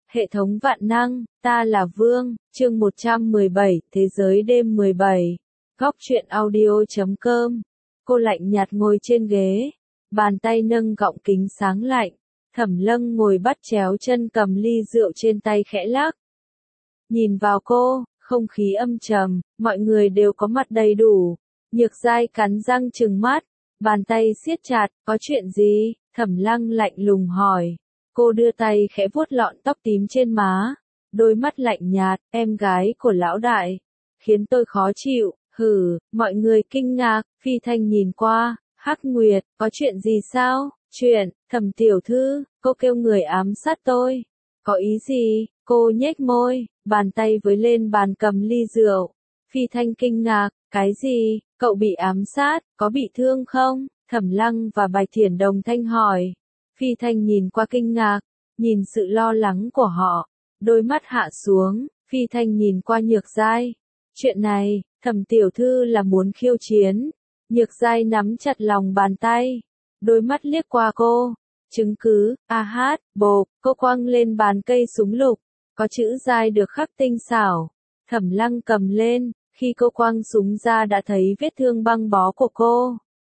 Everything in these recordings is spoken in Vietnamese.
Hệ thống vạn năng, ta là Vương, chương 117, Thế giới đêm 17. Góc truyện audio.com. Cô lạnh nhạt ngồi trên ghế, bàn tay nâng gọng kính sáng lạnh. Thẩm Lăng ngồi bắt chéo chân cầm ly rượu trên tay khẽ lắc. Nhìn vào cô, không khí âm trầm, mọi người đều có mặt đầy đủ. Nhược Giai cắn răng trừng mắt, bàn tay siết chặt, có chuyện gì? Thẩm Lăng lạnh lùng hỏi. Cô đưa tay khẽ vuốt lọn tóc tím trên má, đôi mắt lạnh nhạt, em gái của lão đại, khiến tôi khó chịu. Hừ, mọi người kinh ngạc, Phi Thanh nhìn qua, Hắc Nguyệt, có chuyện gì sao? Chuyện, Thẩm tiểu thư, cô kêu người ám sát tôi. Có ý gì? Cô nhếch môi, bàn tay với lên bàn cầm ly rượu. Phi Thanh kinh ngạc, cái gì? Cậu bị ám sát, có bị thương không? Thẩm Lăng và Bạch Thiển đồng thanh hỏi. Phi Thanh nhìn qua kinh ngạc, nhìn sự lo lắng của họ, đôi mắt hạ xuống, Phi Thanh nhìn qua Nhược Giai. Chuyện này, Thẩm tiểu thư là muốn khiêu chiến. Nhược Giai nắm chặt lòng bàn tay, đôi mắt liếc qua cô. Chứng cứ, bộp, cô quăng lên bàn cây súng lục, có chữ Giai được khắc tinh xảo. Thẩm Lăng cầm lên, khi cô quăng súng ra đã thấy vết thương băng bó của cô.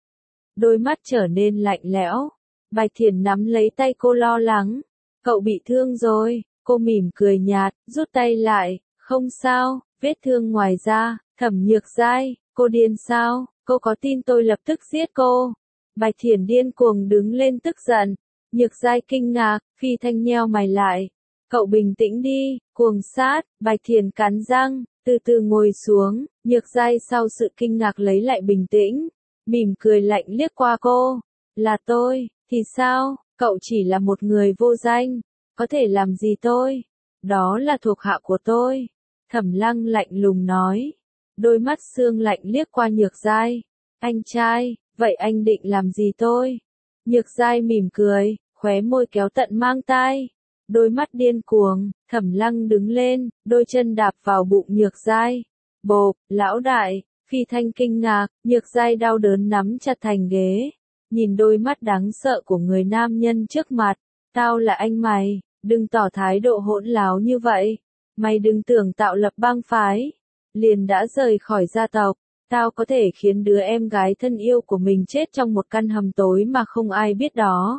Đôi mắt trở nên lạnh lẽo. Bạch Thiển nắm lấy tay cô lo lắng. Cậu bị thương rồi, cô mỉm cười nhạt, rút tay lại, không sao, vết thương ngoài da. Thẩm Nhược Giai, cô điên sao, cô có tin tôi lập tức giết cô? Bạch Thiển điên cuồng đứng lên tức giận. Nhược Giai kinh ngạc, Phi Thanh nheo mày lại. Cậu bình tĩnh đi, cuồng sát. Bạch Thiển cắn răng, từ từ ngồi xuống. Nhược Giai sau sự kinh ngạc lấy lại bình tĩnh, mỉm cười lạnh liếc qua cô. Là tôi, thì sao, cậu chỉ là một người vô danh, có thể làm gì tôi? Đó là thuộc hạ của tôi. Thẩm Lăng lạnh lùng nói, đôi mắt sương lạnh liếc qua Nhược Giai. Anh trai, vậy anh định làm gì tôi? Nhược Giai mỉm cười, khóe môi kéo tận mang tai, đôi mắt điên cuồng. Thẩm Lăng đứng lên, đôi chân đạp vào bụng Nhược Giai. Bộp, lão đại. Phi Thanh kinh ngạc, Nhược Giai đau đớn nắm chặt thành ghế, nhìn đôi mắt đáng sợ của người nam nhân trước mặt. Tao là anh mày, đừng tỏ thái độ hỗn láo như vậy. Mày đừng tưởng tạo lập bang phái, liền đã rời khỏi gia tộc. Tao có thể khiến đứa em gái thân yêu của mình chết trong một căn hầm tối mà không ai biết đó.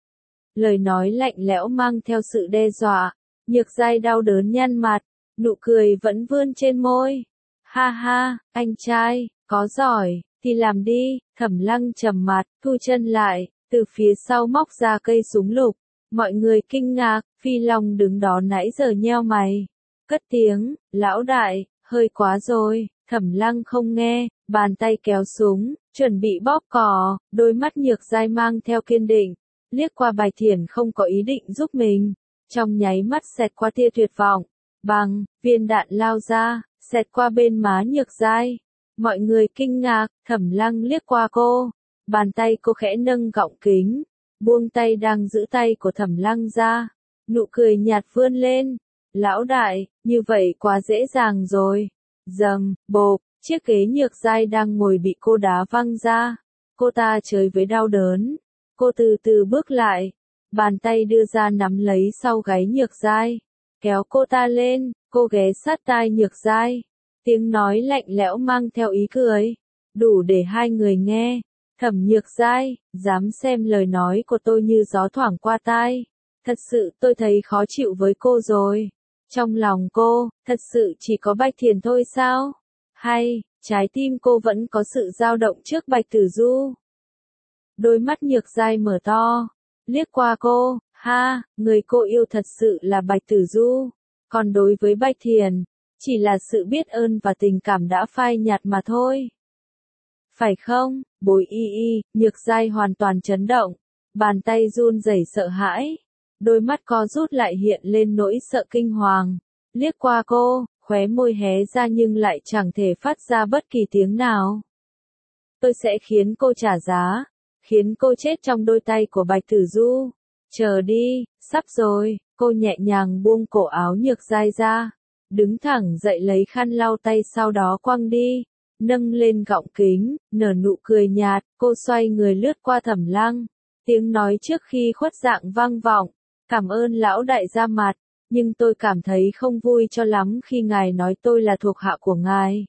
Lời nói lạnh lẽo mang theo sự đe dọa. Nhược Giai đau đớn nhăn mặt, nụ cười vẫn vươn trên môi. Ha ha, anh trai, có giỏi, thì làm đi. Thẩm Lăng trầm mặt, thu chân lại, từ phía sau móc ra cây súng lục. Mọi người kinh ngạc, Phi Long đứng đó nãy giờ nheo mày. Cất tiếng, lão đại, hơi quá rồi. Thẩm Lăng không nghe, bàn tay kéo súng, chuẩn bị bóp cò, đôi mắt Nhược Giai mang theo kiên định. Liếc qua Bạch Thiển không có ý định giúp mình, trong nháy mắt xẹt qua tia tuyệt vọng. Bằng, viên đạn lao ra, xẹt qua bên má Nhược Giai. Mọi người kinh ngạc, Thẩm Lăng liếc qua cô, bàn tay cô khẽ nâng gọng kính, buông tay đang giữ tay của Thẩm Lăng ra, nụ cười nhạt vươn lên. Lão đại, như vậy quá dễ dàng rồi. Dầm, bộp, chiếc ghế Nhược Giai đang ngồi bị cô đá văng ra. Cô ta chơi với đau đớn. Cô từ từ bước lại, bàn tay đưa ra nắm lấy sau gáy Nhược Giai, kéo cô ta lên. Cô ghé sát tai Nhược Giai, tiếng nói lạnh lẽo mang theo ý cười, đủ để hai người nghe. Thẩm Nhược Giai, dám xem lời nói của tôi như gió thoảng qua tai. Thật sự tôi thấy khó chịu với cô rồi. Trong lòng cô, thật sự chỉ có Bạch Thiển thôi sao? Hay, trái tim cô vẫn có sự dao động trước Bạch Tử Du? Đôi mắt Nhược Giai mở to, liếc qua cô. Ha, người cô yêu thật sự là Bạch Tử Du. Còn đối với Bạch Thiển, chỉ là sự biết ơn và tình cảm đã phai nhạt mà thôi. Phải không, Bối y? Nhược Giai hoàn toàn chấn động, bàn tay run rẩy sợ hãi, đôi mắt co rút lại hiện lên nỗi sợ kinh hoàng. Liếc qua cô, khóe môi hé ra nhưng lại chẳng thể phát ra bất kỳ tiếng nào. Tôi sẽ khiến cô trả giá, khiến cô chết trong đôi tay của Bạch Tử Du. Chờ đi, sắp rồi. Cô nhẹ nhàng buông cổ áo Nhược Giai ra, đứng thẳng dậy lấy khăn lau tay sau đó quăng đi, nâng lên gọng kính, nở nụ cười nhạt. Cô xoay người lướt qua Thẩm Lăng, tiếng nói trước khi khuất dạng vang vọng. Cảm ơn lão đại ra mặt. nhưng tôi cảm thấy không vui cho lắm khi ngài nói tôi là thuộc hạ của ngài.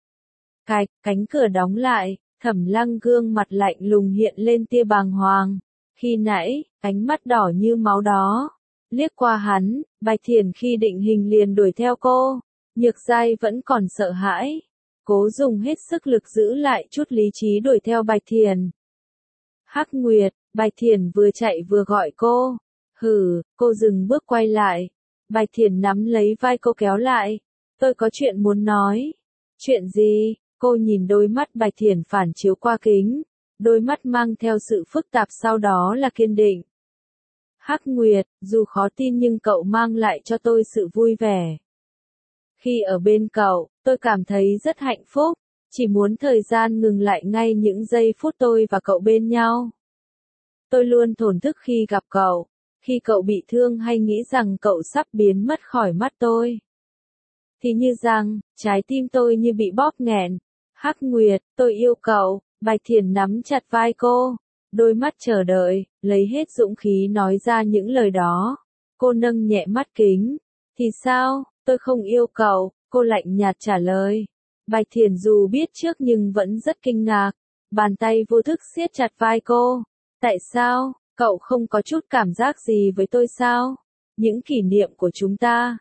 Cánh cửa đóng lại, Thẩm Lăng gương mặt lạnh lùng hiện lên tia bàng hoàng. Khi nãy, ánh mắt đỏ như máu đó, liếc qua hắn, Bạch Thiển khi định hình liền đuổi theo cô. Nhược Giai vẫn còn sợ hãi, cố dùng hết sức lực giữ lại chút lý trí đuổi theo Bạch Thiển. Hắc Nguyệt, Bạch Thiển vừa chạy vừa gọi cô. Hừ, cô dừng bước quay lại. Bạch Thiển nắm lấy vai cô kéo lại. Tôi có chuyện muốn nói. Chuyện gì? Cô nhìn đôi mắt Bạch Thiển phản chiếu qua kính. Đôi mắt mang theo sự phức tạp sau đó là kiên định. Hắc Nguyệt, dù khó tin nhưng cậu mang lại cho tôi sự vui vẻ. Khi ở bên cậu, tôi cảm thấy rất hạnh phúc. Chỉ muốn thời gian ngừng lại ngay những giây phút tôi và cậu bên nhau. Tôi luôn thổn thức khi gặp cậu. Khi cậu bị thương hay nghĩ rằng cậu sắp biến mất khỏi mắt tôi. Thì như rằng, trái tim tôi như bị bóp nghẹn. Hắc Nguyệt, tôi yêu cậu. Bạch Thiển nắm chặt vai cô. Đôi mắt chờ đợi, lấy hết dũng khí nói ra những lời đó. Cô nâng nhẹ mắt kính. Thì sao, tôi không yêu cậu, cô lạnh nhạt trả lời. Bạch Thiển dù biết trước nhưng vẫn rất kinh ngạc. Bàn tay vô thức siết chặt vai cô. Tại sao, cậu không có chút cảm giác gì với tôi sao? Những kỷ niệm của chúng ta.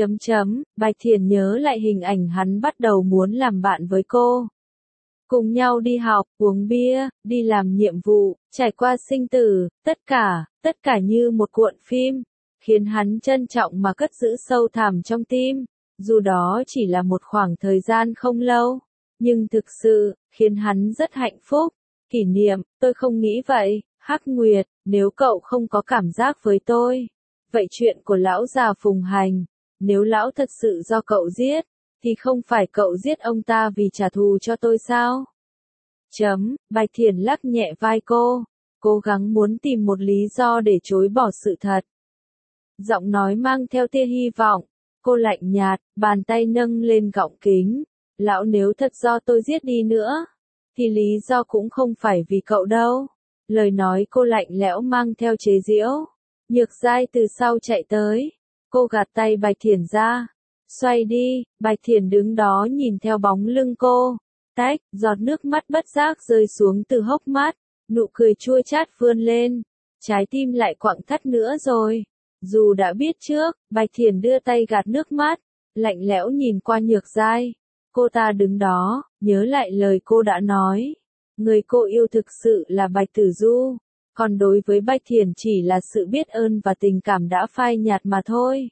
Bạch Thiển nhớ lại hình ảnh hắn bắt đầu muốn làm bạn với cô. Cùng nhau đi học, uống bia, đi làm nhiệm vụ, trải qua sinh tử, tất cả như một cuộn phim, khiến hắn trân trọng mà cất giữ sâu thẳm trong tim. Dù đó chỉ là một khoảng thời gian không lâu, nhưng thực sự, khiến hắn rất hạnh phúc. Kỷ niệm, tôi không nghĩ vậy, Hắc Nguyệt, nếu cậu không có cảm giác với tôi. Vậy chuyện của lão già Phùng Hành, nếu lão thật sự do cậu giết, thì không phải cậu giết ông ta vì trả thù cho tôi sao? Bạch Thiển lắc nhẹ vai cô, cố gắng muốn tìm một lý do để chối bỏ sự thật. Giọng nói mang theo tia hy vọng, cô lạnh nhạt, bàn tay nâng lên gọng kính. Lão nếu thật do tôi giết đi nữa, thì lý do cũng không phải vì cậu đâu. Lời nói cô lạnh lẽo mang theo chế giễu. Nhược Giai từ sau chạy tới, cô gạt tay Bạch Thiển ra. Xoay đi, Bạch Thiển đứng đó nhìn theo bóng lưng cô. Giọt nước mắt bất giác rơi xuống từ hốc mắt, nụ cười chua chát vươn lên. Trái tim lại quặn thắt nữa rồi. Dù đã biết trước, Bạch Thiển đưa tay gạt nước mắt, lạnh lẽo nhìn qua Nhược Giai. Cô ta đứng đó, nhớ lại lời cô đã nói. Người cô yêu thực sự là Bạch Tử Du, còn đối với Bạch Thiển chỉ là sự biết ơn và tình cảm đã phai nhạt mà thôi.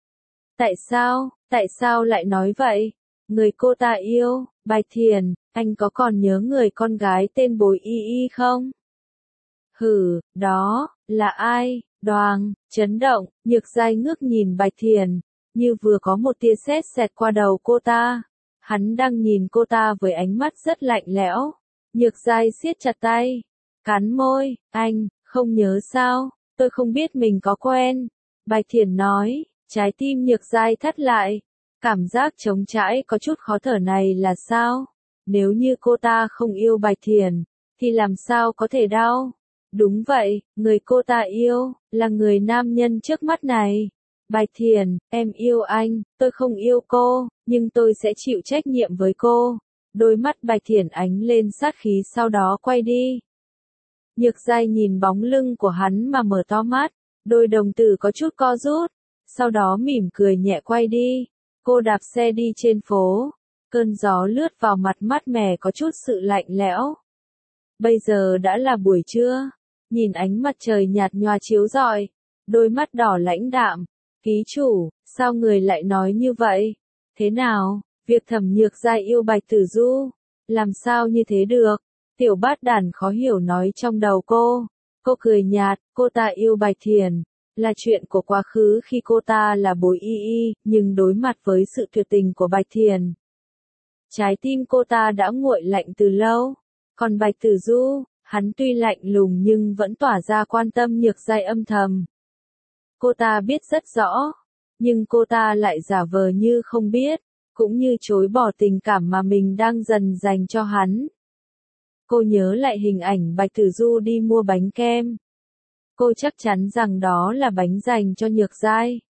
Tại sao lại nói vậy? Người cô ta yêu, Bạch Thiển, anh có còn nhớ người con gái tên Bối Y Y không? Hử, đó, là ai? Đoàng, chấn động, Nhược Giai ngước nhìn Bạch Thiển, như vừa có một tia sét xẹt qua đầu cô ta. Hắn đang nhìn cô ta với ánh mắt rất lạnh lẽo. Nhược Giai siết chặt tay, cắn môi, anh, không nhớ sao, tôi không biết mình có quen. Bạch Thiển nói, trái tim Nhược Giai thắt lại. Cảm giác trống trải có chút khó thở này là sao? Nếu như cô ta không yêu Bạch Thiển, thì làm sao có thể đau? Đúng vậy, người cô ta yêu, là người nam nhân trước mắt này. Bạch Thiển, em yêu anh, tôi không yêu cô, nhưng tôi sẽ chịu trách nhiệm với cô. Đôi mắt Bạch Thiển ánh lên sát khí sau đó quay đi. Nhược Giai nhìn bóng lưng của hắn mà mở to mắt, đôi đồng tử có chút co rút, sau đó mỉm cười nhẹ quay đi. Cô đạp xe đi trên phố, cơn gió lướt vào mặt mát mẻ có chút sự lạnh lẽo. Bây giờ đã là buổi trưa, nhìn ánh mặt trời nhạt nhòa chiếu rọi, đôi mắt đỏ lãnh đạm. Ký chủ, sao người lại nói như vậy? Thế nào, việc Thẩm Nhược Giai yêu Bạch Tử Du, làm sao như thế được? Tiểu Bát Đản khó hiểu nói trong đầu cô. Cô cười nhạt, cô ta yêu Bạch Thiển, là chuyện của quá khứ khi cô ta là Bối Y Y, nhưng đối mặt với sự tuyệt tình của Bạch Thiển, trái tim cô ta đã nguội lạnh từ lâu. Còn Bạch Tử Du, hắn tuy lạnh lùng nhưng vẫn tỏa ra quan tâm Nhược Giai âm thầm. Cô ta biết rất rõ, nhưng cô ta lại giả vờ như không biết, cũng như chối bỏ tình cảm mà mình đang dần dành cho hắn. Cô nhớ lại hình ảnh Bạch Tử Du đi mua bánh kem. Cô chắc chắn rằng đó là bánh dành cho Nhược Giai.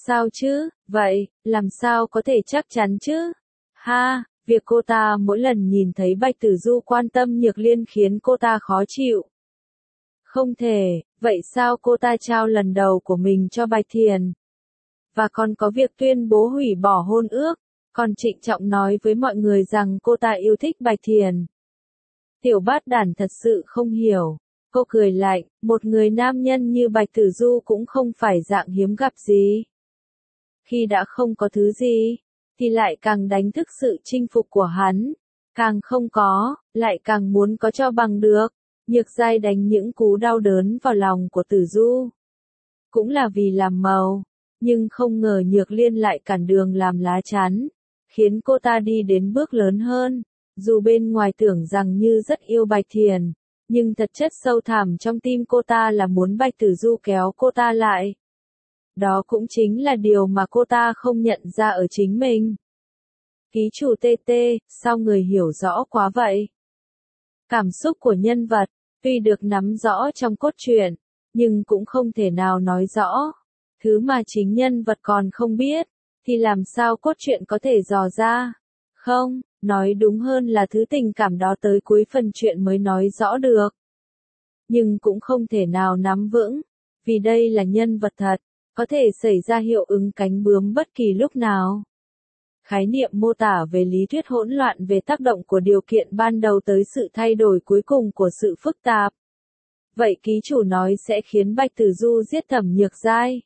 Sao chứ, vậy, làm sao có thể chắc chắn chứ? Ha, việc cô ta mỗi lần nhìn thấy Bạch Tử Du quan tâm Nhược Liên khiến cô ta khó chịu. Không thể, vậy sao cô ta trao lần đầu của mình cho Bạch Thiền? Và còn có việc tuyên bố hủy bỏ hôn ước, còn trịnh trọng nói với mọi người rằng cô ta yêu thích Bạch Thiền. Tiểu Bát Đản thật sự không hiểu. Cô cười lạnh, một người nam nhân như Bạch Tử Du cũng không phải dạng hiếm gặp gì. Khi đã không có thứ gì, thì lại càng đánh thức sự chinh phục của hắn. Càng không có, lại càng muốn có cho bằng được. Nhược Giai đánh những cú đau đớn vào lòng của Tử Du. Cũng là vì làm màu, nhưng không ngờ Nhược Liên lại cản đường làm lá chắn, khiến cô ta đi đến bước lớn hơn. Dù bên ngoài tưởng rằng như rất yêu Bạch Thiền, nhưng thật chất sâu thẳm trong tim cô ta là muốn Bạch Tử Du kéo cô ta lại. Đó cũng chính là điều mà cô ta không nhận ra ở chính mình. Ký chủ TT, sao người hiểu rõ quá vậy? Cảm xúc của nhân vật, tuy được nắm rõ trong cốt truyện, nhưng cũng không thể nào nói rõ. Thứ mà chính nhân vật còn không biết, thì làm sao cốt truyện có thể dò ra? Không, nói đúng hơn là thứ tình cảm đó tới cuối phần truyện mới nói rõ được. Nhưng cũng không thể nào nắm vững, vì đây là nhân vật thật, có thể xảy ra hiệu ứng cánh bướm bất kỳ lúc nào. Khái niệm mô tả về lý thuyết hỗn loạn về tác động của điều kiện ban đầu tới sự thay đổi cuối cùng của sự phức tạp. Vậy ký chủ nói sẽ khiến Bạch Tử Du giết Thẩm Nhược Giai.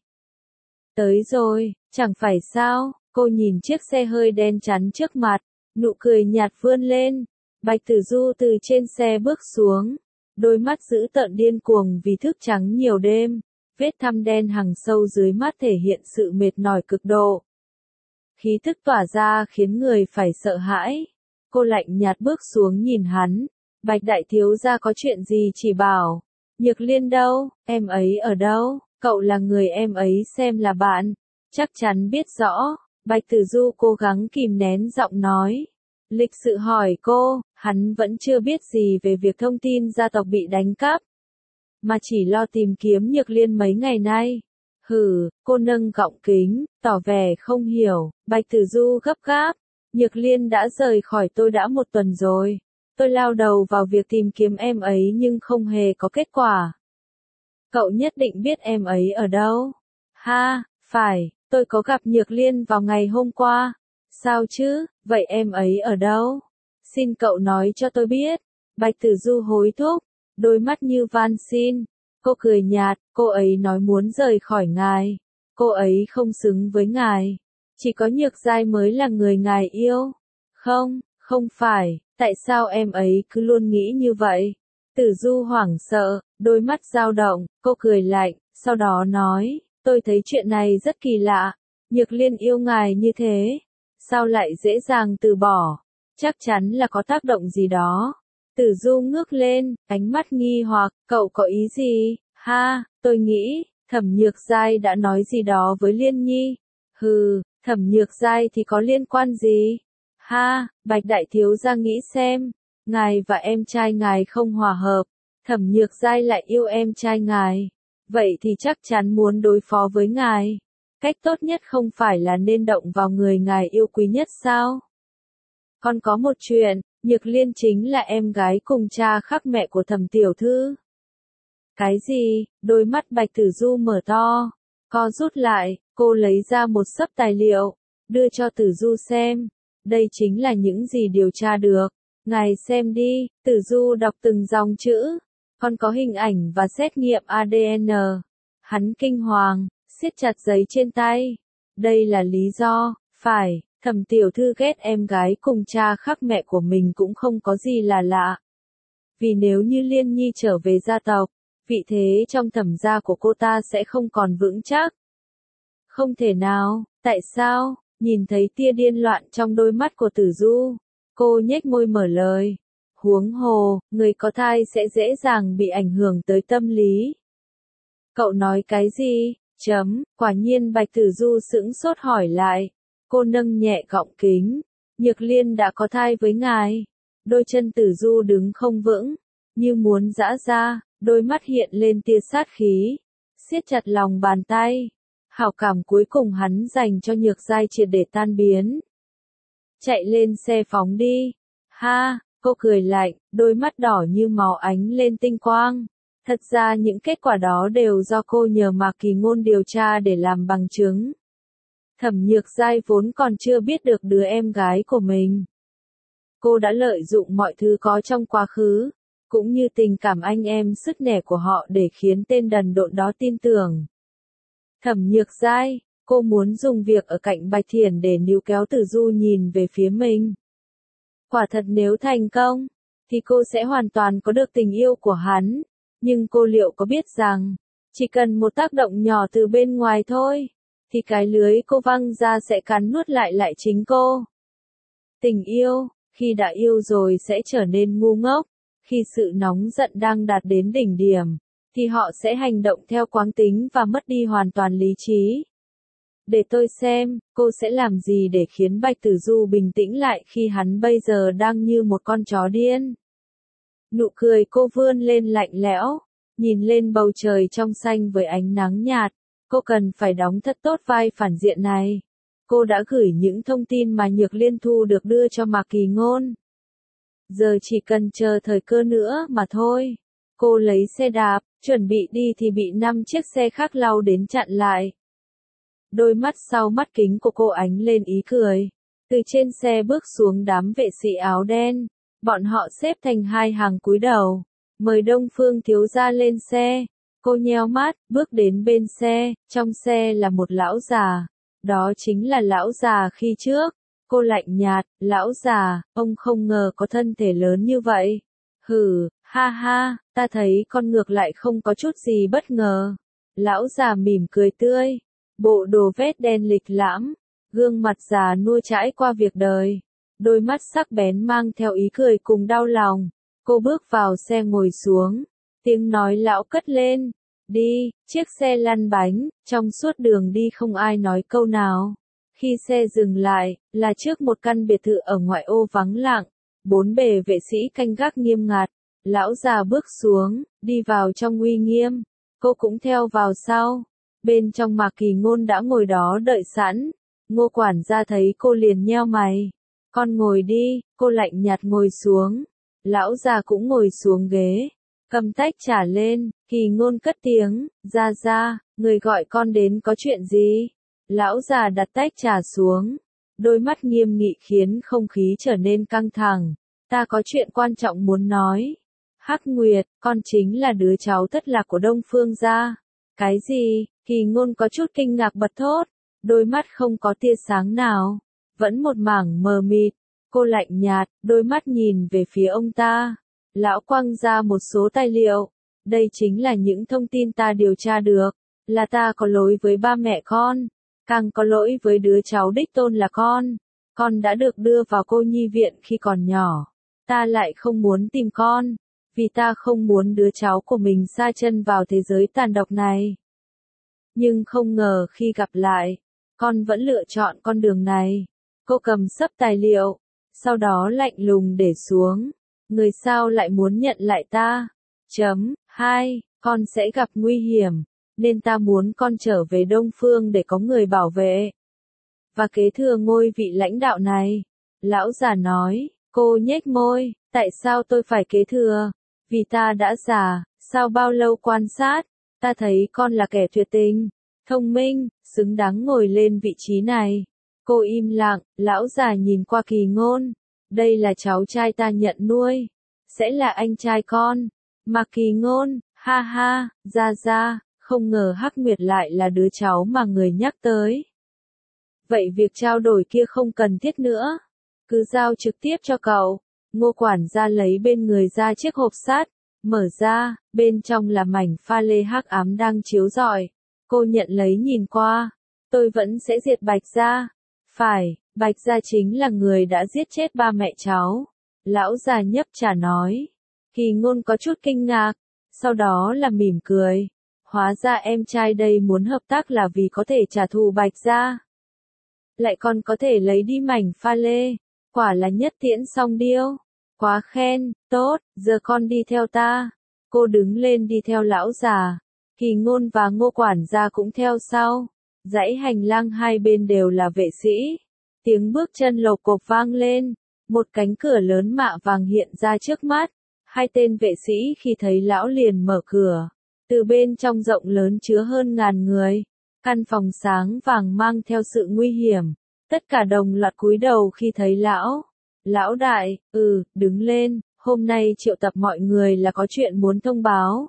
Tới rồi, chẳng phải sao, cô nhìn chiếc xe hơi đen chắn trước mặt, nụ cười nhạt vươn lên. Bạch Tử Du từ trên xe bước xuống, đôi mắt dữ tợn điên cuồng vì thức trắng nhiều đêm, vết thâm đen hằn sâu dưới mắt thể hiện sự mệt mỏi cực độ. Khí tức tỏa ra khiến người phải sợ hãi. Cô lạnh nhạt bước xuống nhìn hắn. Bạch đại thiếu gia có chuyện gì chỉ bảo. Nhược Liên đâu, em ấy ở đâu, cậu là người em ấy xem là bạn. Chắc chắn biết rõ. Bạch Tử Du cố gắng kìm nén giọng nói. Lịch sự hỏi cô, hắn vẫn chưa biết gì về việc thông tin gia tộc bị đánh cắp, mà chỉ lo tìm kiếm Nhược Liên mấy ngày nay. Hừ, cô nâng gọng kính, tỏ vẻ không hiểu. Bạch Tử Du gấp gáp. Nhược Liên đã rời khỏi tôi đã 1 tuần rồi. Tôi lao đầu vào việc tìm kiếm em ấy nhưng không hề có kết quả. Cậu nhất định biết em ấy ở đâu? Ha, phải, tôi có gặp Nhược Liên vào ngày hôm qua. Sao chứ, vậy em ấy ở đâu? Xin cậu nói cho tôi biết. Bạch Tử Du hối thúc, đôi mắt như van xin. Cô cười nhạt, cô ấy nói muốn rời khỏi ngài. Cô ấy không xứng với ngài. Chỉ có Nhược Giai mới là người ngài yêu. Không, không phải, tại sao em ấy cứ luôn nghĩ như vậy? Tử Du hoảng sợ, đôi mắt dao động, cô cười lạnh, sau đó nói, tôi thấy chuyện này rất kỳ lạ. Nhược Liên yêu ngài như thế, sao lại dễ dàng từ bỏ? Chắc chắn là có tác động gì đó. Tử Du ngước lên, ánh mắt nghi hoặc, cậu có ý gì? Ha, tôi nghĩ, Thẩm Nhược Giai đã nói gì đó với Liên Nhi. Hừ, Thẩm Nhược Giai thì có liên quan gì? Ha, Bạch đại thiếu gia nghĩ xem, ngài và em trai ngài không hòa hợp, Thẩm Nhược Giai lại yêu em trai ngài, vậy thì chắc chắn muốn đối phó với ngài. Cách tốt nhất không phải là nên động vào người ngài yêu quý nhất sao? Còn có một chuyện, Nhược Liên chính là em gái cùng cha khác mẹ của Thẩm tiểu thư. Cái gì? Đôi mắt Bạch Tử Du mở to, co rút lại, cô lấy ra một xấp tài liệu, đưa cho Tử Du xem. Đây chính là những gì điều tra được. Ngài xem đi. Tử Du đọc từng dòng chữ. Còn có hình ảnh và xét nghiệm ADN. Hắn kinh hoàng, siết chặt giấy trên tay. Đây là lý do, phải, Thẩm tiểu thư ghét em gái cùng cha khác mẹ của mình cũng không có gì là lạ. Vì nếu như Liên Nhi trở về gia tộc, vị thế trong Thẩm gia của cô ta sẽ không còn vững chắc. Không thể nào, tại sao? Nhìn thấy tia điên loạn trong đôi mắt của Tử Du, cô nhếch môi mở lời. Huống hồ, người có thai sẽ dễ dàng bị ảnh hưởng tới tâm lý. Cậu nói cái gì? Quả nhiên Bạch Tử Du sững sốt hỏi lại. Cô nâng nhẹ gọng kính. Nhược Liên đã có thai với ngài. Đôi chân Tử Du đứng không vững, như muốn giã ra, đôi mắt hiện lên tia sát khí, siết chặt lòng bàn tay. Hảo cảm cuối cùng hắn dành cho Nhược Giai triệt để tan biến. Chạy lên xe phóng đi. Ha, cô cười lạnh, đôi mắt đỏ như máu ánh lên tinh quang. Thật ra những kết quả đó đều do cô nhờ Mạc Kỳ Ngôn điều tra để làm bằng chứng. Thẩm Nhược Giai vốn còn chưa biết được đứa em gái của mình. Cô đã lợi dụng mọi thứ có trong quá khứ, cũng như tình cảm anh em sứt nẻ của họ để khiến tên đần độn đó tin tưởng. Thẩm Nhược Giai, cô muốn dùng việc ở cạnh Bạch Thiển để níu kéo Tử Du nhìn về phía mình. Quả thật nếu thành công, thì cô sẽ hoàn toàn có được tình yêu của hắn. Nhưng cô liệu có biết rằng, chỉ cần một tác động nhỏ từ bên ngoài thôi, thì cái lưới cô văng ra sẽ cắn nuốt lại chính cô. Tình yêu, khi đã yêu rồi sẽ trở nên ngu ngốc. Khi sự nóng giận đang đạt đến đỉnh điểm, thì họ sẽ hành động theo quán tính và mất đi hoàn toàn lý trí. Để tôi xem, cô sẽ làm gì để khiến Bạch Tử Du bình tĩnh lại khi hắn bây giờ đang như một con chó điên. Nụ cười cô vươn lên lạnh lẽo, nhìn lên bầu trời trong xanh với ánh nắng nhạt. Cô cần phải đóng thật tốt vai phản diện này. Cô đã gửi những thông tin mà Nhược Liên thu được đưa cho Mạc Kỳ Ngôn. Giờ chỉ cần chờ thời cơ nữa mà thôi. Cô lấy xe đạp, chuẩn bị đi thì bị 5 chiếc xe khác lao đến chặn lại. Đôi mắt sau mắt kính của cô ánh lên ý cười. Từ trên xe bước xuống đám vệ sĩ áo đen. Bọn họ xếp thành hai hàng cúi đầu. Mời Đông Phương thiếu gia lên xe. Cô nheo mắt, bước đến bên xe. Trong xe là một lão già. Đó chính là lão già khi trước. Cô lạnh nhạt, lão già, ông không ngờ có thân thể lớn như vậy. Hừ, ha ha, ta thấy con ngược lại không có chút gì bất ngờ. Lão già mỉm cười tươi. Bộ đồ vét đen lịch lãm. Gương mặt già nua trải qua việc đời. Đôi mắt sắc bén mang theo ý cười cùng đau lòng. Cô bước vào xe ngồi xuống. Tiếng nói lão cất lên. Đi, chiếc xe lăn bánh, trong suốt đường đi không ai nói câu nào. Khi xe dừng lại, là trước một căn biệt thự ở ngoại ô vắng lặng. 4 bề vệ sĩ canh gác nghiêm ngặt. Lão già bước xuống, đi vào trong uy nghiêm. Cô cũng theo vào sau. Bên trong Mạc Kỳ Ngôn đã ngồi đó đợi sẵn. Ngô quản gia thấy cô liền nheo mày. Con ngồi đi, cô lạnh nhạt ngồi xuống. Lão già cũng ngồi xuống ghế. Cầm tách trà lên, Kỳ Ngôn cất tiếng, ra, người gọi con đến có chuyện gì? Lão già đặt tách trà xuống. Đôi mắt nghiêm nghị khiến không khí trở nên căng thẳng. Ta có chuyện quan trọng muốn nói. Hắc Nguyệt, con chính là đứa cháu thất lạc của Đông Phương gia. Cái gì? Kỳ Ngôn có chút kinh ngạc bật thốt. Đôi mắt không có tia sáng nào. Vẫn một mảng mờ mịt. Cô lạnh nhạt, đôi mắt nhìn về phía ông ta. Lão quăng ra một số tài liệu. Đây chính là những thông tin ta điều tra được. Là ta có lỗi với ba mẹ con. Càng có lỗi với đứa cháu đích tôn là con. Con đã được đưa vào cô nhi viện khi còn nhỏ. Ta lại không muốn tìm con. Vì ta không muốn đứa cháu của mình sa chân vào thế giới tàn độc này. Nhưng không ngờ khi gặp lại, con vẫn lựa chọn con đường này. Cô cầm xấp tài liệu. Sau đó lạnh lùng để xuống. Người sao lại muốn nhận lại ta? 2. Con sẽ gặp nguy hiểm. Nên ta muốn con trở về Đông Phương để có người bảo vệ. Và kế thừa ngôi vị lãnh đạo này. Lão già nói. Cô nhếch môi. Tại sao tôi phải kế thừa? Vì ta đã già. Sau bao lâu quan sát, ta thấy con là kẻ tuyệt tình, thông minh, xứng đáng ngồi lên vị trí này. Cô im lặng. Lão già nhìn qua Kỳ Ngôn. Đây là cháu trai ta nhận nuôi. Sẽ là anh trai con. Mạc Kỳ Ngôn, ha ha, ra, không ngờ Hắc Nguyệt lại là đứa cháu mà người nhắc tới. Vậy việc trao đổi kia không cần thiết nữa. Cứ giao trực tiếp cho cậu. Ngô quản gia lấy bên người ra chiếc hộp sắt. Mở ra, bên trong là mảnh pha lê hắc ám đang chiếu rọi. Cô nhận lấy nhìn qua. Tôi vẫn sẽ diệt Bạch gia. Phải, Bạch gia chính là người đã giết chết ba mẹ cháu. Lão già nhấp trà nói. Kỳ Ngôn có chút kinh ngạc. Sau đó là mỉm cười. Hóa ra em trai đây muốn hợp tác là vì có thể trả thù Bạch gia. Lại còn có thể lấy đi mảnh pha lê. Quả là nhất tiễn song điêu. Quá khen, tốt, giờ con đi theo ta. Cô đứng lên đi theo lão già. Kỳ Ngôn và Ngô quản gia cũng theo sau. Dãy hành lang hai bên đều là vệ sĩ. Tiếng bước chân lộc cộc vang lên, một cánh cửa lớn mạ vàng hiện ra trước mắt. Hai tên vệ sĩ khi thấy lão liền mở cửa. Từ bên trong rộng lớn chứa hơn ngàn người. Căn phòng sáng vàng mang theo sự nguy hiểm. Tất cả đồng loạt cúi đầu khi thấy lão. Lão đại, đứng lên, hôm nay triệu tập mọi người là có chuyện muốn thông báo.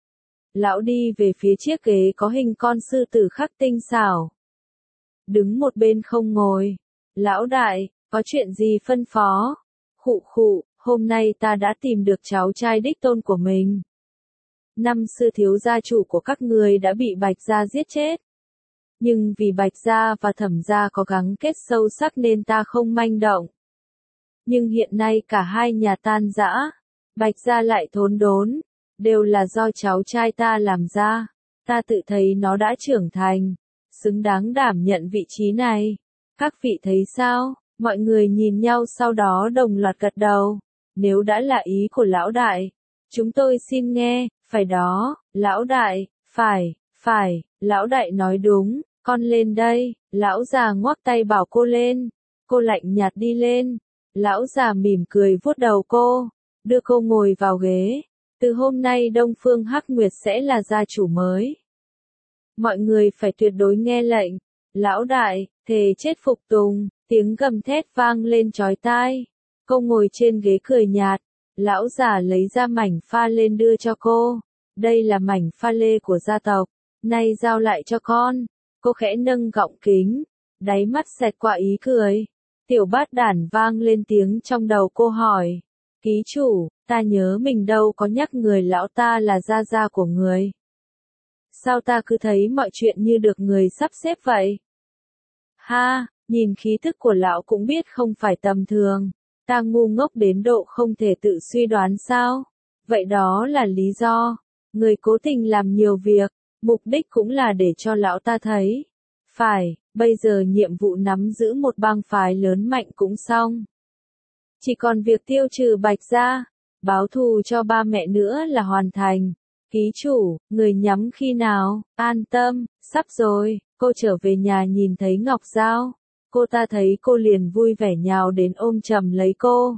Lão đi về phía chiếc ghế có hình con sư tử khắc tinh xảo. Đứng một bên không ngồi. Lão đại, có chuyện gì phân phó? Khụ khụ, hôm nay ta đã tìm được cháu trai đích tôn của mình. Năm xưa thiếu gia chủ của các người đã bị Bạch gia giết chết. Nhưng vì Bạch gia và Thẩm gia có gắn kết sâu sắc nên ta không manh động. Nhưng hiện nay cả hai nhà tan rã, Bạch gia lại thốn đốn, đều là do cháu trai ta làm ra. Ta tự thấy nó đã trưởng thành, xứng đáng đảm nhận vị trí này. Các vị thấy sao? Mọi người nhìn nhau sau đó đồng loạt gật đầu. Nếu đã là ý của lão đại, chúng tôi xin nghe, phải đó, lão đại, phải, lão đại nói đúng, con lên đây, lão già ngoắc tay bảo cô lên. Cô lạnh nhạt đi lên, lão già mỉm cười vuốt đầu cô, đưa cô ngồi vào ghế. Từ hôm nay Đông Phương Hắc Nguyệt sẽ là gia chủ mới. Mọi người phải tuyệt đối nghe lệnh. Lão đại, thề chết phục tùng, tiếng gầm thét vang lên chói tai. Cô ngồi trên ghế cười nhạt, lão già lấy ra mảnh pha lên đưa cho cô. Đây là mảnh pha lê của gia tộc, nay giao lại cho con. Cô khẽ nâng gọng kính, đáy mắt xẹt qua ý cười. Tiểu bát đản vang lên tiếng trong đầu cô hỏi. Ký chủ, ta nhớ mình đâu có nhắc người lão ta là gia gia của người. Sao ta cứ thấy mọi chuyện như được người sắp xếp vậy? Ha, nhìn khí thức của lão cũng biết không phải tầm thường. Ta ngu ngốc đến độ không thể tự suy đoán sao? Vậy đó là lý do. Người cố tình làm nhiều việc, mục đích cũng là để cho lão ta thấy. Phải, bây giờ nhiệm vụ nắm giữ một bang phái lớn mạnh cũng xong. Chỉ còn việc tiêu trừ Bạch gia, báo thù cho ba mẹ nữa là hoàn thành. Ký chủ, người nhắm khi nào? An tâm, sắp rồi. Cô trở về nhà nhìn thấy Ngọc Giao. Cô ta thấy cô liền vui vẻ nhào đến ôm chầm lấy cô.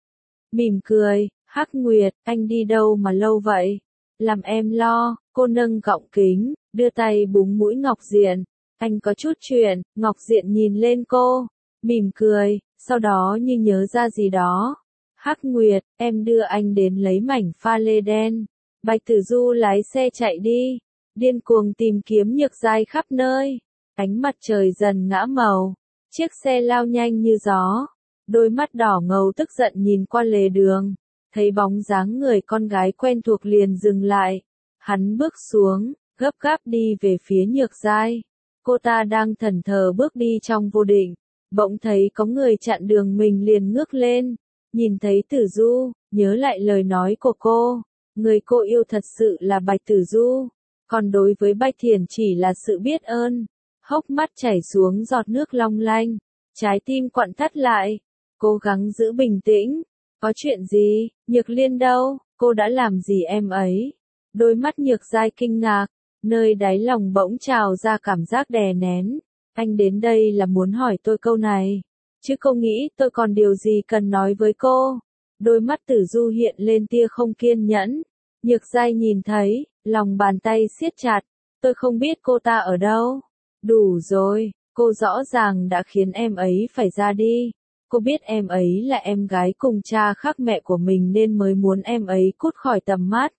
Mỉm cười, Hắc Nguyệt, anh đi đâu mà lâu vậy? Làm em lo. Cô nâng gọng kính, đưa tay búng mũi Ngọc Diện. Anh có chút chuyện. Ngọc Diện nhìn lên cô, mỉm cười, sau đó như nhớ ra gì đó. Hắc Nguyệt, em đưa anh đến lấy mảnh pha lê đen. Bạch Tử Du lái xe chạy đi, điên cuồng tìm kiếm Nhược Giai khắp nơi. Ánh mặt trời dần ngã màu, chiếc xe lao nhanh như gió. Đôi mắt đỏ ngầu tức giận nhìn qua lề đường, thấy bóng dáng người con gái quen thuộc liền dừng lại. Hắn bước xuống, gấp gáp đi về phía Nhược Giai. Cô ta đang thẫn thờ bước đi trong vô định, bỗng thấy có người chặn đường mình liền ngước lên, nhìn thấy Tử Du, nhớ lại lời nói của cô. Người cô yêu thật sự là Bạch Tử Du, còn đối với Bạch Thiển chỉ là sự biết ơn. Hốc mắt chảy xuống giọt nước long lanh, trái tim quặn thắt lại, cố gắng giữ bình tĩnh. Có chuyện gì? Nhược Liên đâu? Cô đã làm gì em ấy? Đôi mắt Nhược Giai kinh ngạc, nơi đáy lòng bỗng trào ra cảm giác đè nén. Anh đến đây là muốn hỏi tôi câu này, chứ cô nghĩ tôi còn điều gì cần nói với cô? Đôi mắt Tử Du hiện lên tia không kiên nhẫn. Nhược Giai nhìn thấy, lòng bàn tay siết chặt. Tôi không biết cô ta ở đâu. Đủ rồi, cô rõ ràng đã khiến em ấy phải ra đi. Cô biết em ấy là em gái cùng cha khác mẹ của mình nên mới muốn em ấy cút khỏi tầm mắt.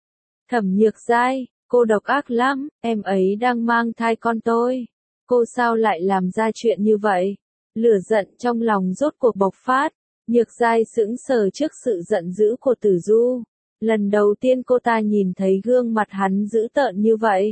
Thẩm Nhược Giai, cô độc ác lắm, em ấy đang mang thai con tôi. Cô sao lại làm ra chuyện như vậy? Lửa giận trong lòng rốt cuộc bộc phát. Nhược Giai sững sờ trước sự giận dữ của Tử Du. Lần đầu tiên cô ta nhìn thấy gương mặt hắn dữ tợn như vậy.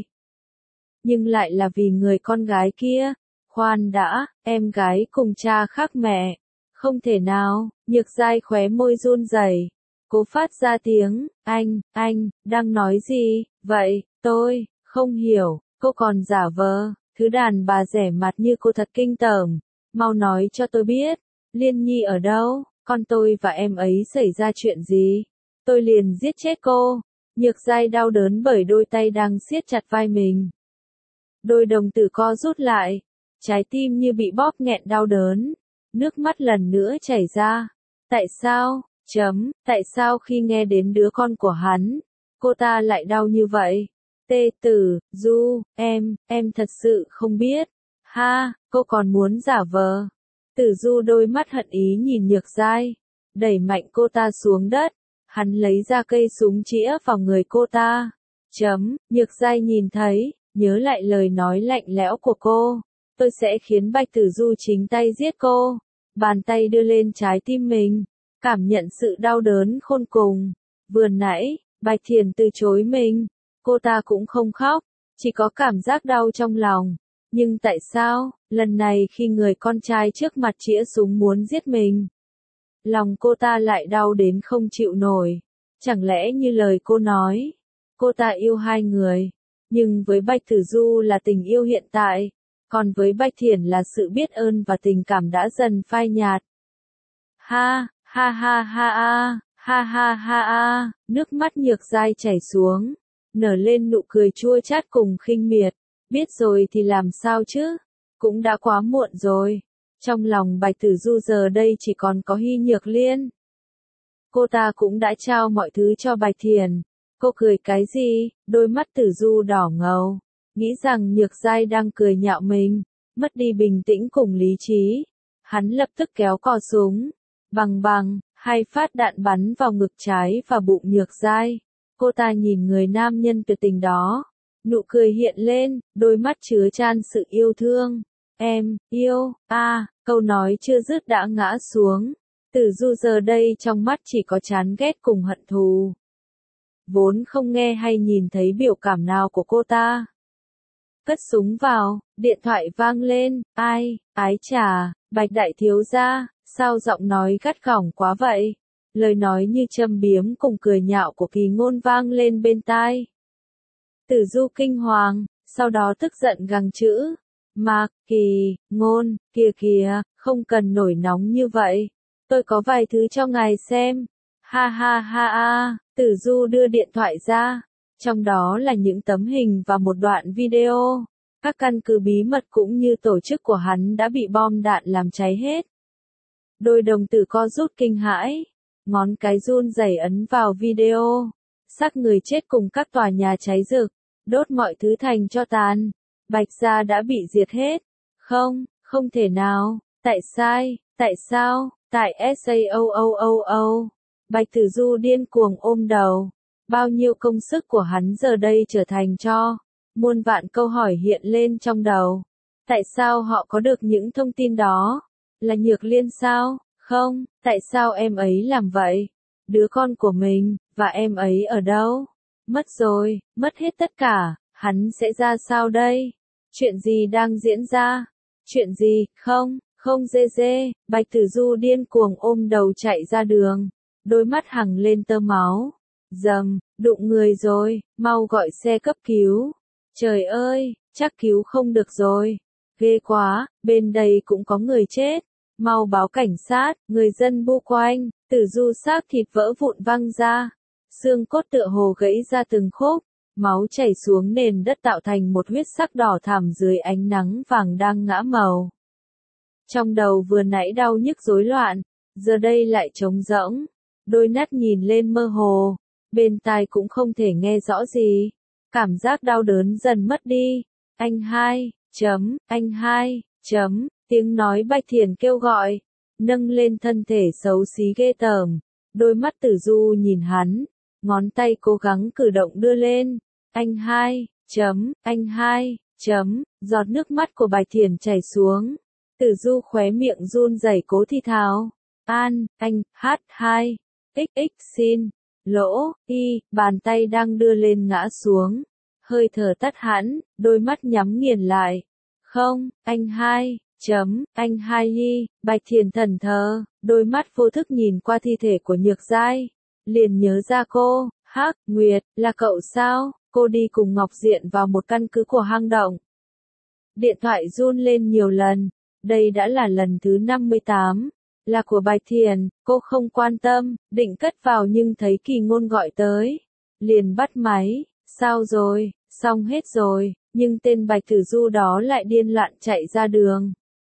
Nhưng lại là vì người con gái kia. Khoan đã, em gái cùng cha khác mẹ. Không thể nào. Nhược Giai khóe môi run rẩy, cố phát ra tiếng, anh, đang nói gì, vậy, tôi, không hiểu. Cô còn giả vờ, thứ đàn bà rẻ mặt như cô thật kinh tởm. Mau nói cho tôi biết, Liên Nhi ở đâu, con tôi và em ấy xảy ra chuyện gì? Tôi liền giết chết cô. Nhược Giai đau đớn bởi đôi tay đang siết chặt vai mình. Đôi đồng tử co rút lại, trái tim như bị bóp nghẹn đau đớn, nước mắt lần nữa chảy ra. Tại sao, tại sao khi nghe đến đứa con của hắn, cô ta lại đau như vậy? Tử Du, em thật sự không biết. Ha, cô còn muốn giả vờ. Tử Du đôi mắt hận ý nhìn Nhược Giai, đẩy mạnh cô ta xuống đất. Hắn lấy ra cây súng chĩa vào người cô ta. Nhược Giai nhìn thấy, nhớ lại lời nói lạnh lẽo của cô. Tôi sẽ khiến Bạch Tử Du chính tay giết cô. Bàn tay đưa lên trái tim mình, cảm nhận sự đau đớn khôn cùng. Vừa nãy, Bạch Thiền từ chối mình. Cô ta cũng không khóc, chỉ có cảm giác đau trong lòng. Nhưng tại sao, lần này khi người con trai trước mặt chĩa súng muốn giết mình, lòng cô ta lại đau đến không chịu nổi? Chẳng lẽ như lời cô nói, cô ta yêu hai người, nhưng với Bạch Tử Du là tình yêu hiện tại, còn với Bạch Thiển là sự biết ơn và tình cảm đã dần phai nhạt. Ha, ha ha ha ha, ha ha ha ha, nước mắt Nhược Giai chảy xuống, nở lên nụ cười chua chát cùng khinh miệt. Biết rồi thì làm sao chứ? Cũng đã quá muộn rồi. Trong lòng Bạch Tử Du giờ đây chỉ còn có Hy Nhược Liên. Cô ta cũng đã trao mọi thứ cho Bạch Thiền. Cô cười cái gì? Đôi mắt Tử Du đỏ ngầu, nghĩ rằng Nhược Giai đang cười nhạo mình, mất đi bình tĩnh cùng lý trí. Hắn lập tức kéo cò súng, bằng, 2 phát đạn bắn vào ngực trái và bụng Nhược Giai. Cô ta nhìn người nam nhân tuyệt tình đó, nụ cười hiện lên, đôi mắt chứa chan sự yêu thương. Em yêu, câu nói chưa dứt đã ngã xuống. Tử Du giờ đây trong mắt chỉ có chán ghét cùng hận thù, vốn không nghe hay nhìn thấy biểu cảm nào của cô ta. Cất súng vào, điện thoại vang lên. Ái chà, Bạch đại thiếu gia, sao giọng nói gắt gỏng quá vậy? Lời nói như châm biếm cùng cười nhạo của Kỳ Ngôn vang lên bên tai. Tử Du kinh hoàng, sau đó tức giận gằn chữ. Kỳ Ngôn, kìa, không cần nổi nóng như vậy. Tôi có vài thứ cho ngài xem. Ha ha ha ha, Tử Du đưa điện thoại ra. Trong đó là những tấm hình và một đoạn video. Các căn cứ bí mật cũng như tổ chức của hắn đã bị bom đạn làm cháy hết. Đôi đồng tử co rút kinh hãi, ngón cái run rẩy ấn vào video. Xác người chết cùng các tòa nhà cháy rực, đốt mọi thứ thành tro tàn. Bạch gia đã bị diệt hết. Không thể nào. Tại sao? Tại SAOOOO. Bạch Tử Du điên cuồng ôm đầu. Bao nhiêu công sức của hắn giờ đây trở thành tro. Muôn vạn câu hỏi hiện lên trong đầu. Tại sao họ có được những thông tin đó? Là Nhược Liên sao? Không, tại sao em ấy làm vậy? Đứa con của mình, và em ấy ở đâu? Mất rồi, mất hết tất cả, hắn sẽ ra sao đây? Chuyện gì đang diễn ra? Chuyện gì? Không dê, Bạch Tử Du điên cuồng ôm đầu chạy ra đường, đôi mắt hằng lên tơ máu. Đụng người rồi, mau gọi xe cấp cứu. Trời ơi, chắc cứu không được rồi. Ghê quá, bên đây cũng có người chết. Mau báo cảnh sát, người dân bu quanh. Tử Du xác thịt vỡ vụn văng ra, xương cốt tựa hồ gãy ra từng khúc, máu chảy xuống nền đất tạo thành một huyết sắc đỏ thẳm dưới ánh nắng vàng đang ngã màu. Trong đầu vừa nãy đau nhức rối loạn, giờ đây lại trống rỗng, đôi mắt nhìn lên mơ hồ, bên tai cũng không thể nghe rõ gì, cảm giác đau đớn dần mất đi. Anh hai, tiếng nói Bạch Thiền kêu gọi, nâng lên thân thể xấu xí ghê tởm, đôi mắt Tử Du nhìn hắn, ngón tay cố gắng cử động đưa lên. Anh hai, giọt nước mắt của Bạch Thiền chảy xuống. Tử Du khóe miệng run rẩy cố thì thào. Xin lỗ, bàn tay đang đưa lên ngã xuống, hơi thở tắt hẳn, đôi mắt nhắm nghiền lại. Không, anh hai, Bạch Thiền thần thờ, đôi mắt vô thức nhìn qua thi thể của Nhược Giai, liền nhớ ra cô. Hắc Nguyệt, là cậu sao? Cô đi cùng Ngọc Diện vào một căn cứ của hang động. Điện thoại run lên nhiều lần, đây đã là lần thứ 58, là của Bạch Thiền. Cô không quan tâm, định cất vào nhưng thấy Kỳ Ngôn gọi tới, liền bắt máy. Sao rồi? Xong hết rồi. Nhưng tên Bạch Tử Du đó lại điên loạn chạy ra đường.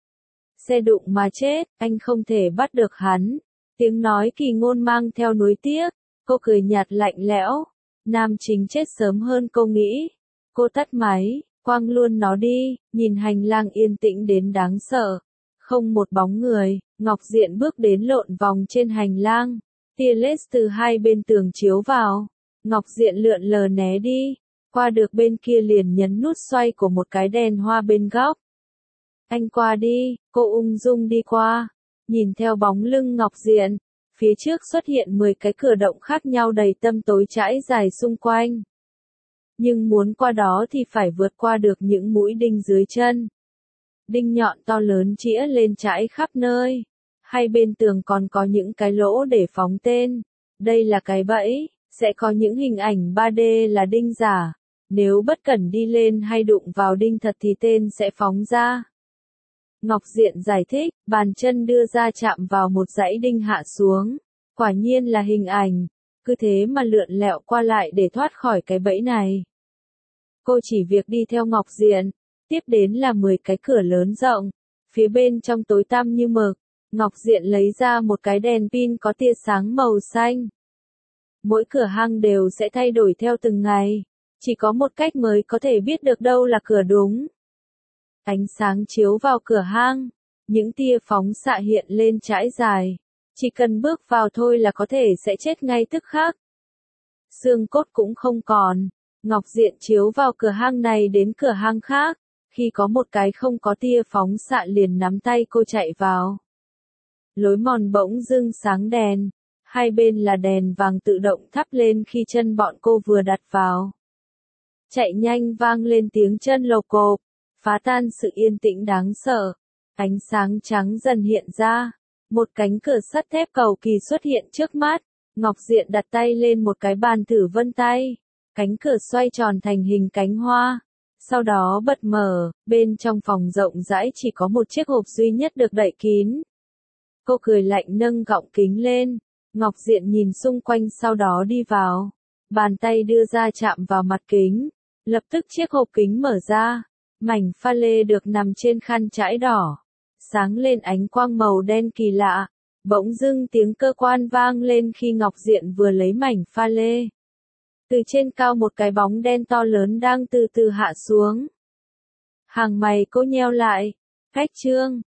Xe đụng mà chết, anh không thể bắt được hắn. Tiếng nói kỳ ngôn mang theo nuối tiếc, cô cười nhạt lạnh lẽo. Nam chính chết sớm hơn cô nghĩ. Cô tắt máy, quăng luôn nó đi, nhìn hành lang yên tĩnh đến đáng sợ. Không một bóng người, Ngọc Diện bước đến lộn vòng trên hành lang. Tia laser từ hai bên tường chiếu vào. Ngọc Diện lượn lờ né đi, qua được bên kia liền nhấn nút xoay của một cái đèn hoa bên góc. Anh qua đi, cô ung dung đi qua, nhìn theo bóng lưng Ngọc Diện, phía trước xuất hiện 10 cái cửa động khác nhau đầy tăm tối trải dài xung quanh. Nhưng muốn qua đó thì phải vượt qua được những mũi đinh dưới chân. Đinh nhọn to lớn chĩa lên trải khắp nơi. Hai bên tường còn có những cái lỗ để phóng tên. Đây là cái bẫy, sẽ có những hình ảnh 3D là đinh giả. Nếu bất cẩn đi lên hay đụng vào đinh thật thì tên sẽ phóng ra. Ngọc Diện giải thích, bàn chân đưa ra chạm vào một dãy đinh hạ xuống. Quả nhiên là hình ảnh, cứ thế mà lượn lẹo qua lại để thoát khỏi cái bẫy này. Cô chỉ việc đi theo Ngọc Diện, tiếp đến là 10 cái cửa lớn rộng, phía bên trong tối tăm như mực. Ngọc Diện lấy ra một cái đèn pin có tia sáng màu xanh. Mỗi cửa hang đều sẽ thay đổi theo từng ngày, chỉ có một cách mới có thể biết được đâu là cửa đúng. Ánh sáng chiếu vào cửa hang, những tia phóng xạ hiện lên trải dài, chỉ cần bước vào thôi là có thể sẽ chết ngay tức khắc. Xương cốt cũng không còn, Ngọc Diện chiếu vào cửa hang này đến cửa hang khác, khi có một cái không có tia phóng xạ liền nắm tay cô chạy vào. Lối mòn bỗng dưng sáng đèn, hai bên là đèn vàng tự động thắp lên khi chân bọn cô vừa đặt vào. Chạy nhanh vang lên tiếng chân lộc cộp, phá tan sự yên tĩnh đáng sợ. Ánh sáng trắng dần hiện ra, một cánh cửa sắt thép cầu kỳ xuất hiện trước mắt. Ngọc Diện đặt tay lên một cái bàn thử vân tay, cánh cửa xoay tròn thành hình cánh hoa, sau đó bật mở, bên trong phòng rộng rãi chỉ có một chiếc hộp duy nhất được đậy kín. Cô cười lạnh nâng gọng kính lên, Ngọc Diện nhìn xung quanh sau đó đi vào, bàn tay đưa ra chạm vào mặt kính, lập tức chiếc hộp kính mở ra, mảnh pha lê được nằm trên khăn trải đỏ, sáng lên ánh quang màu đen kỳ lạ. Bỗng dưng tiếng cơ quan vang lên khi Ngọc Diện vừa lấy mảnh pha lê. Từ trên cao một cái bóng đen to lớn đang từ từ hạ xuống. Hàng mày cô nheo lại. Khách trương,